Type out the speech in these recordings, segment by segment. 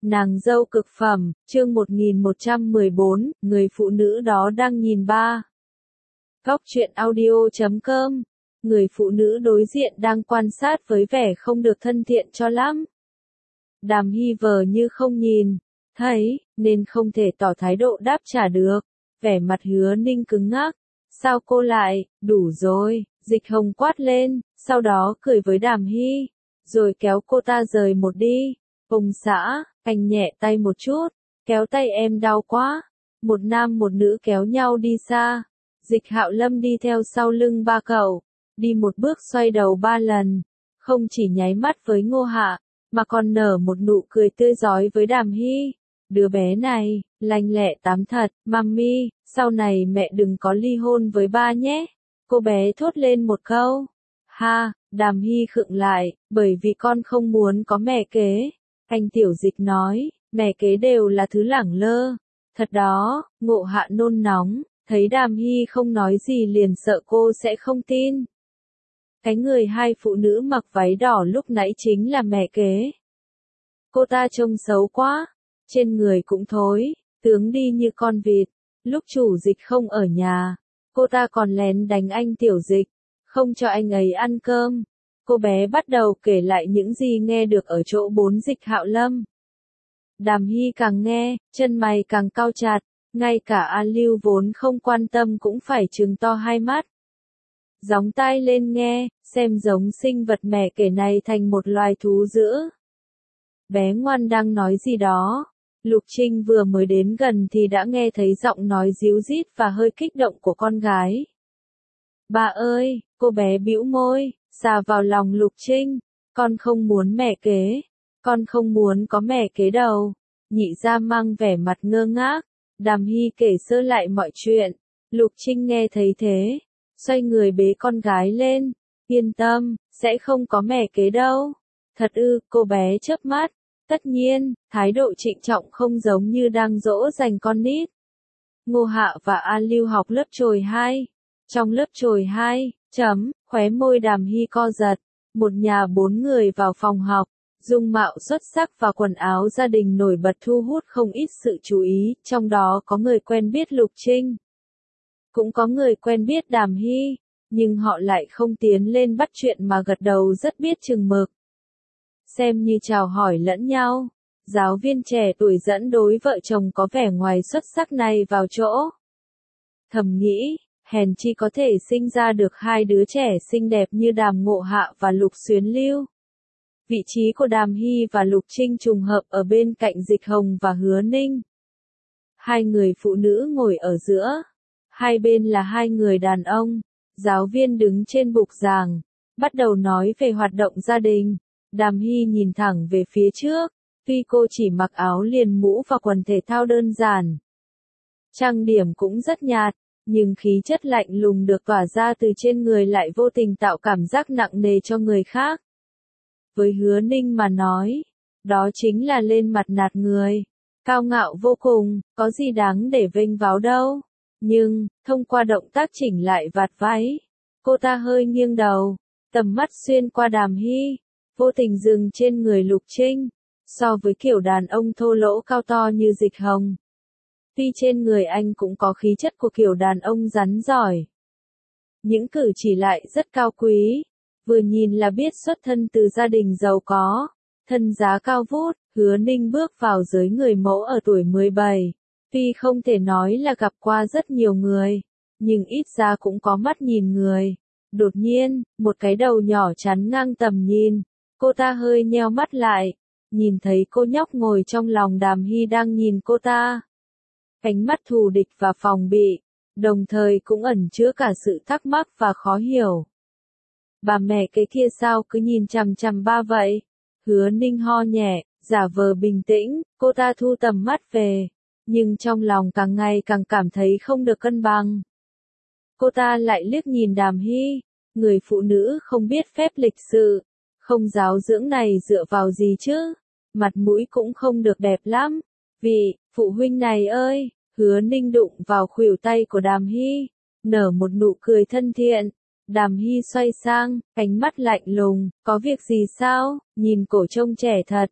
Nàng dâu cực phẩm, chương 1114, người phụ nữ đó đang nhìn ba. Góc truyện audio.com. Người phụ nữ đối diện đang quan sát với vẻ không được thân thiện cho lắm. Đàm Hy vờ như không nhìn thấy, nên không thể tỏ thái độ đáp trả được. Vẻ mặt Hứa Ninh cứng ngắc. Sao cô lại, đủ rồi, Dịch Hồng quát lên, sau đó cười với Đàm Hy, rồi kéo cô ta rời một đi. Ông xã, anh nhẹ tay một chút, kéo tay em đau quá. Một nam một nữ kéo nhau đi xa. Dịch Hạo Lâm đi theo sau lưng ba cậu, đi một bước xoay đầu ba lần, không chỉ nháy mắt với Ngô Hạ, mà còn nở một nụ cười tươi rói với Đàm Hy. Đứa bé này, lanh lẹ tám thật, mami, sau này mẹ đừng có ly hôn với ba nhé. Cô bé thốt lên một câu. Ha, Đàm Hy khựng lại, bởi vì con không muốn có mẹ kế. Anh Tiểu Dịch nói, mẹ kế đều là thứ lẳng lơ. Thật đó, Ngộ Hạ nôn nóng, thấy Đàm Hy không nói gì liền sợ cô sẽ không tin. Cái người hai phụ nữ mặc váy đỏ lúc nãy chính là mẹ kế. Cô ta trông xấu quá, trên người cũng thối, tướng đi như con vịt. Lúc chủ Dịch không ở nhà, cô ta còn lén đánh anh Tiểu Dịch, không cho anh ấy ăn cơm. Cô bé bắt đầu kể lại những gì nghe được ở chỗ bốn Dịch Hạo Lâm. Đàm Hy càng nghe, chân mày càng cau chặt, ngay cả A Lưu vốn không quan tâm cũng phải trừng to hai mắt. Gióng tai lên nghe, xem giống sinh vật mẹ kể này thành một loài thú dữ. Bé ngoan đang nói gì đó. Lục Trinh vừa mới đến gần thì đã nghe thấy giọng nói ríu rít và hơi kích động của con gái. Bà ơi, cô bé bĩu môi, xà vào lòng Lục Trinh, con không muốn mẹ kế, con không muốn có mẹ kế đâu. Nhị gia mang vẻ mặt ngơ ngác, Đàm Hy kể sơ lại mọi chuyện. Lục Trinh nghe thấy thế, xoay người bế con gái lên, yên tâm, sẽ không có mẹ kế đâu. Thật ư, cô bé chớp mắt. Tất nhiên, thái độ trịnh trọng không giống như đang dỗ dành con nít. Ngô Hạ và A Lưu học lớp chồi 2. Trong lớp chồi 2, khóe môi Đàm Hy co giật. Một nhà 4 người vào phòng học, dung mạo xuất sắc và quần áo gia đình nổi bật thu hút không ít sự chú ý, trong đó có người quen biết Lục Trinh. Cũng có người quen biết Đàm Hy, nhưng họ lại không tiến lên bắt chuyện mà gật đầu rất biết chừng mực. Xem như chào hỏi lẫn nhau, giáo viên trẻ tuổi dẫn đối vợ chồng có vẻ ngoài xuất sắc này vào chỗ. Thầm nghĩ, hèn chi có thể sinh ra được hai đứa trẻ xinh đẹp như Đàm Ngộ Hạ và Lục Xuyến Lưu. Vị trí của Đàm Hy và Lục Trinh trùng hợp ở bên cạnh Dịch Hồng và Hứa Ninh. Hai người phụ nữ ngồi ở giữa, hai bên là hai người đàn ông. Giáo viên đứng trên bục giảng, bắt đầu nói về hoạt động gia đình. Đàm Hy nhìn thẳng về phía trước, tuy cô chỉ mặc áo liền mũ và quần thể thao đơn giản. Trang điểm cũng rất nhạt, nhưng khí chất lạnh lùng được tỏa ra từ trên người lại vô tình tạo cảm giác nặng nề cho người khác. Với Hứa Ninh mà nói, đó chính là lên mặt nạt người, cao ngạo vô cùng, có gì đáng để vênh váo đâu. Nhưng, thông qua động tác chỉnh lại vạt váy, cô ta hơi nghiêng đầu, tầm mắt xuyên qua Đàm Hy, vô tình dừng trên người Lục Trinh. So với kiểu đàn ông thô lỗ cao to như Dịch Hồng, tuy trên người anh cũng có khí chất của kiểu đàn ông rắn giỏi. Những cử chỉ lại rất cao quý, vừa nhìn là biết xuất thân từ gia đình giàu có, thân giá cao vút. Hứa Ninh bước vào giới người mẫu ở tuổi 17, tuy không thể nói là gặp qua rất nhiều người, nhưng ít ra cũng có mắt nhìn người. Đột nhiên, một cái đầu nhỏ chắn ngang tầm nhìn, cô ta hơi nheo mắt lại, nhìn thấy cô nhóc ngồi trong lòng Đàm Hy đang nhìn cô ta. Ánh mắt thù địch và phòng bị, đồng thời cũng ẩn chứa cả sự thắc mắc và khó hiểu. Bà mẹ cái kia sao cứ nhìn chằm chằm ba vậy? Hứa Ninh ho nhẹ, giả vờ bình tĩnh, cô ta thu tầm mắt về, nhưng trong lòng càng ngày càng cảm thấy không được cân bằng. Cô ta lại liếc nhìn Đàm Hy, người phụ nữ không biết phép lịch sự, không giáo dưỡng này dựa vào gì chứ? Mặt mũi cũng không được đẹp lắm. Vị phụ huynh này ơi, Hứa Ninh đụng vào khuỷu tay của Đàm Hy, nở một nụ cười thân thiện. Đàm Hy xoay sang, ánh mắt lạnh lùng, có việc gì sao, nhìn cổ trông trẻ thật,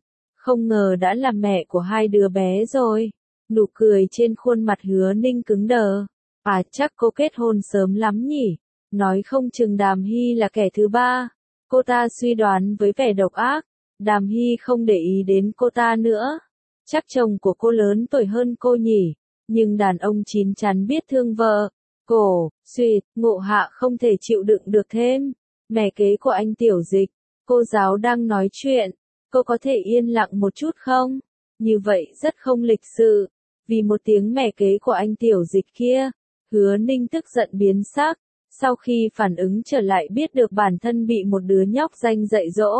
Không ngờ đã là mẹ của hai đứa bé rồi. Nụ cười trên khuôn mặt Hứa Ninh cứng đờ. À chắc cô kết hôn sớm lắm nhỉ. Nói không chừng Đàm Hy là kẻ thứ ba. Cô ta suy đoán với vẻ độc ác. Đàm Hy không để ý đến cô ta nữa. Chắc chồng của cô lớn tuổi hơn cô nhỉ. Nhưng đàn ông chín chắn biết thương vợ. Cổ, Xuyệt, Ngộ Hạ không thể chịu đựng được thêm. Mẹ kế của anh Tiểu Dịch. Cô giáo đang nói chuyện. Cô có thể yên lặng một chút không? Như vậy rất không lịch sự. Vì một tiếng mẹ kế của anh Tiểu Dịch kia. Hứa Ninh tức giận biến sắc. Sau khi phản ứng trở lại biết được bản thân bị một đứa nhóc danh dạy dỗ.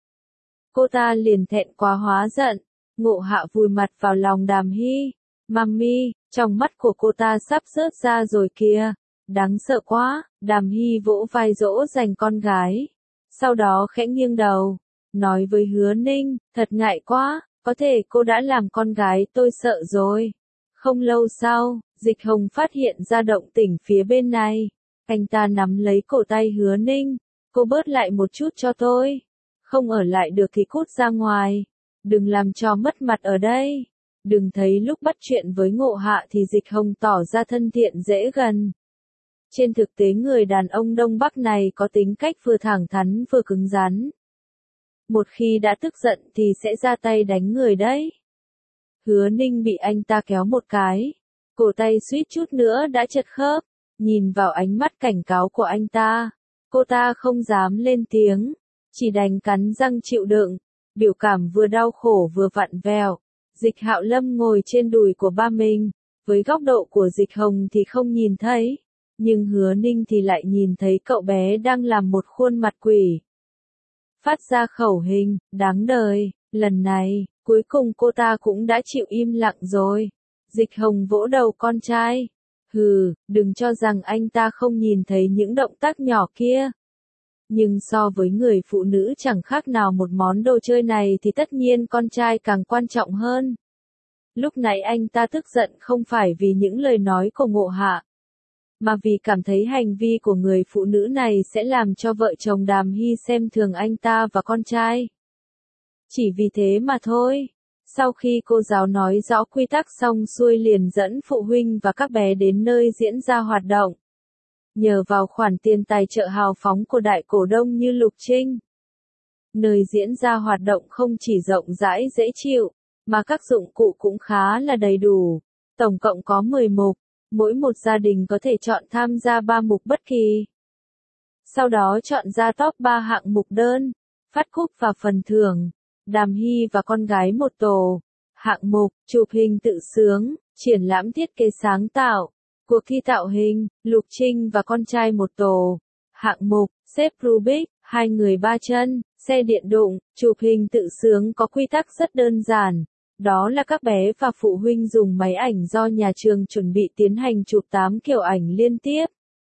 Cô ta liền thẹn quá hóa giận. Ngộ Hạ vùi mặt vào lòng Đàm Hy. Mami, trong mắt của cô ta sắp rớt ra rồi kìa. Đáng sợ quá. Đàm Hy vỗ vai dỗ dành con gái. Sau đó khẽ nghiêng đầu. Nói với Hứa Ninh, thật ngại quá. Có thể cô đã làm con gái tôi sợ rồi. Không lâu sau, Dịch Hồng phát hiện ra động tĩnh phía bên này. Anh ta nắm lấy cổ tay Hứa Ninh. Cô bớt lại một chút cho tôi. Không ở lại được thì cút ra ngoài. Đừng làm cho mất mặt ở đây. Đừng thấy lúc bắt chuyện với Ngộ Hạ thì Dịch Hồng tỏ ra thân thiện dễ gần. Trên thực tế người đàn ông Đông Bắc này có tính cách vừa thẳng thắn vừa cứng rắn. Một khi đã tức giận thì sẽ ra tay đánh người đấy. Hứa Ninh bị anh ta kéo một cái. Cổ tay suýt chút nữa đã chật khớp. Nhìn vào ánh mắt cảnh cáo của anh ta. Cô ta không dám lên tiếng. Chỉ đành cắn răng chịu đựng. Biểu cảm vừa đau khổ vừa vặn vẹo. Dịch Hạo Lâm ngồi trên đùi của ba mình. Với góc độ của Dịch Hồng thì không nhìn thấy. Nhưng Hứa Ninh thì lại nhìn thấy cậu bé đang làm một khuôn mặt quỷ. Phát ra khẩu hình, đáng đời, lần này, cuối cùng cô ta cũng đã chịu im lặng rồi. Dịch Hồng vỗ đầu con trai. Hừ, đừng cho rằng anh ta không nhìn thấy những động tác nhỏ kia. Nhưng so với người phụ nữ chẳng khác nào một món đồ chơi này thì tất nhiên con trai càng quan trọng hơn. Lúc nãy anh ta tức giận không phải vì những lời nói của Ngộ Hạ, mà vì cảm thấy hành vi của người phụ nữ này sẽ làm cho vợ chồng Đàm Hy xem thường anh ta và con trai. Chỉ vì thế mà thôi. Sau khi cô giáo nói rõ quy tắc xong xuôi liền dẫn phụ huynh và các bé đến nơi diễn ra hoạt động. Nhờ vào khoản tiền tài trợ hào phóng của đại cổ đông như Lục Trinh, nơi diễn ra hoạt động không chỉ rộng rãi dễ chịu, mà các dụng cụ cũng khá là đầy đủ. Tổng cộng có 10 mục, mỗi một gia đình có thể chọn tham gia 3 mục bất kỳ. Sau đó chọn ra top 3 hạng mục đơn, phát cúp và phần thưởng. Đàm Hy và con gái một tổ. Hạng mục, chụp hình tự sướng, triển lãm thiết kế sáng tạo. Cuộc thi tạo hình, Lục Trinh và con trai một tổ. Hạng mục, xếp Rubik, 2 người 3 chân, xe điện đụng, chụp hình tự sướng có quy tắc rất đơn giản. Đó là các bé và phụ huynh dùng máy ảnh do nhà trường chuẩn bị tiến hành chụp 8 kiểu ảnh liên tiếp.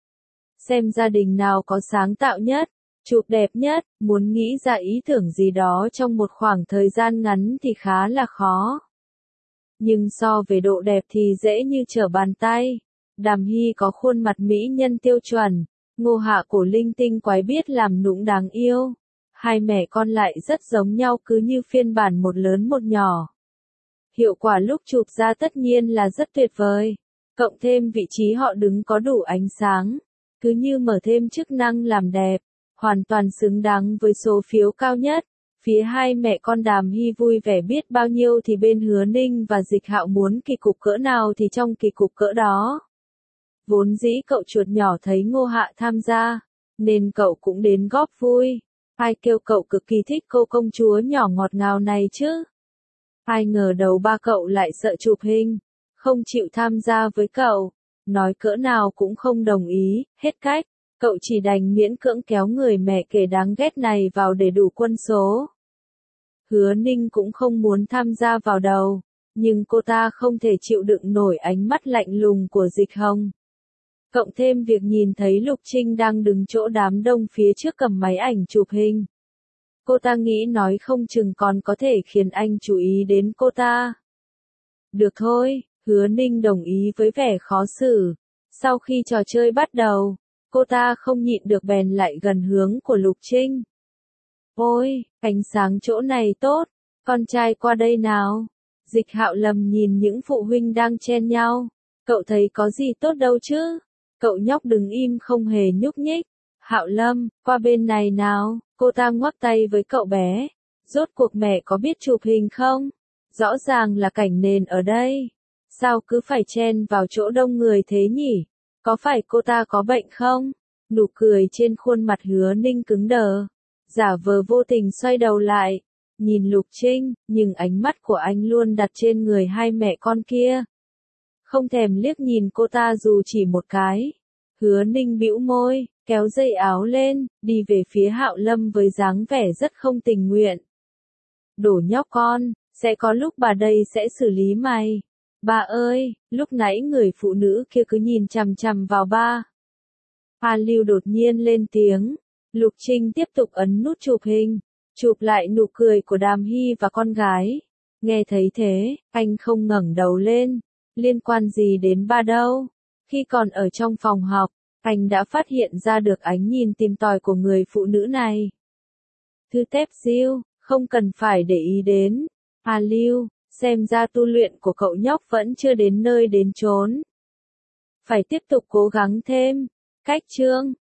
Xem gia đình nào có sáng tạo nhất, chụp đẹp nhất, muốn nghĩ ra ý tưởng gì đó trong một khoảng thời gian ngắn thì khá là khó. Nhưng so về độ đẹp thì dễ như trở bàn tay. Đàm Hy có khuôn mặt mỹ nhân tiêu chuẩn, Ngộ Hạ cổ linh tinh quái biết làm nũng đáng yêu. Hai mẹ con lại rất giống nhau cứ như phiên bản một lớn một nhỏ. Hiệu quả lúc chụp ra tất nhiên là rất tuyệt vời. Cộng thêm vị trí họ đứng có đủ ánh sáng. Cứ như mở thêm chức năng làm đẹp. Hoàn toàn xứng đáng với số phiếu cao nhất. Phía hai mẹ con Đàm Hy vui vẻ biết bao nhiêu thì bên Hứa Ninh và Dịch Hạo muốn kỳ cục cỡ nào thì trong kỳ cục cỡ đó. Vốn dĩ cậu chuột nhỏ thấy Ngộ Hạ tham gia, nên cậu cũng đến góp vui. Ai kêu cậu cực kỳ thích cô công chúa nhỏ ngọt ngào này chứ. Ai ngờ đầu ba cậu lại sợ chụp hình, không chịu tham gia với cậu. Nói cỡ nào cũng không đồng ý, hết cách. Cậu chỉ đành miễn cưỡng kéo người mẹ kể đáng ghét này vào để đủ quân số. Hứa Ninh cũng không muốn tham gia vào đầu, nhưng cô ta không thể chịu đựng nổi ánh mắt lạnh lùng của Dịch Hồng. Cộng thêm việc nhìn thấy Lục Trinh đang đứng chỗ đám đông phía trước cầm máy ảnh chụp hình. Cô ta nghĩ nói không chừng còn có thể khiến anh chú ý đến cô ta. Được thôi, Hứa Ninh đồng ý với vẻ khó xử. Sau khi trò chơi bắt đầu, cô ta không nhịn được bèn lại gần hướng của Lục Trinh. Ôi, ánh sáng chỗ này tốt, Con trai qua đây nào. Dịch Hạo Lâm nhìn những phụ huynh đang chen nhau. Cậu thấy có gì tốt đâu chứ? Cậu nhóc đứng im không hề nhúc nhích. Hạo Lâm, qua bên này nào. Cô ta ngoắc tay với cậu bé. Rốt cuộc mẹ có biết chụp hình không? Rõ ràng là cảnh nền ở đây. Sao cứ phải chen vào chỗ đông người thế nhỉ? Có phải cô ta có bệnh không? Nụ cười trên khuôn mặt Hứa Ninh cứng đờ. Giả vờ vô tình xoay đầu lại. Nhìn Lục Trinh, nhưng ánh mắt của anh luôn đặt trên người hai mẹ con kia. Không thèm liếc nhìn cô ta dù chỉ một cái. Hứa Ninh bĩu môi, kéo dây áo lên, đi về phía Hạo Lâm với dáng vẻ rất không tình nguyện. Đổ nhóc con, sẽ có lúc bà đây sẽ xử lý mày. Ba ơi, lúc nãy người phụ nữ kia cứ nhìn chằm chằm vào ba. Hà Lưu đột nhiên lên tiếng. Lục Trinh tiếp tục ấn nút chụp hình, chụp lại nụ cười của Đàm Hy và con gái. Nghe thấy thế, anh không ngẩng đầu lên. Liên quan gì đến ba đâu? Khi còn ở trong phòng học, anh đã phát hiện ra được ánh nhìn tìm tòi của người phụ nữ này. Thư Tép Diêu, không cần phải để ý đến. Hà Lưu, xem ra tu luyện của cậu nhóc vẫn chưa đến nơi đến chốn. Phải tiếp tục cố gắng thêm. Cách chương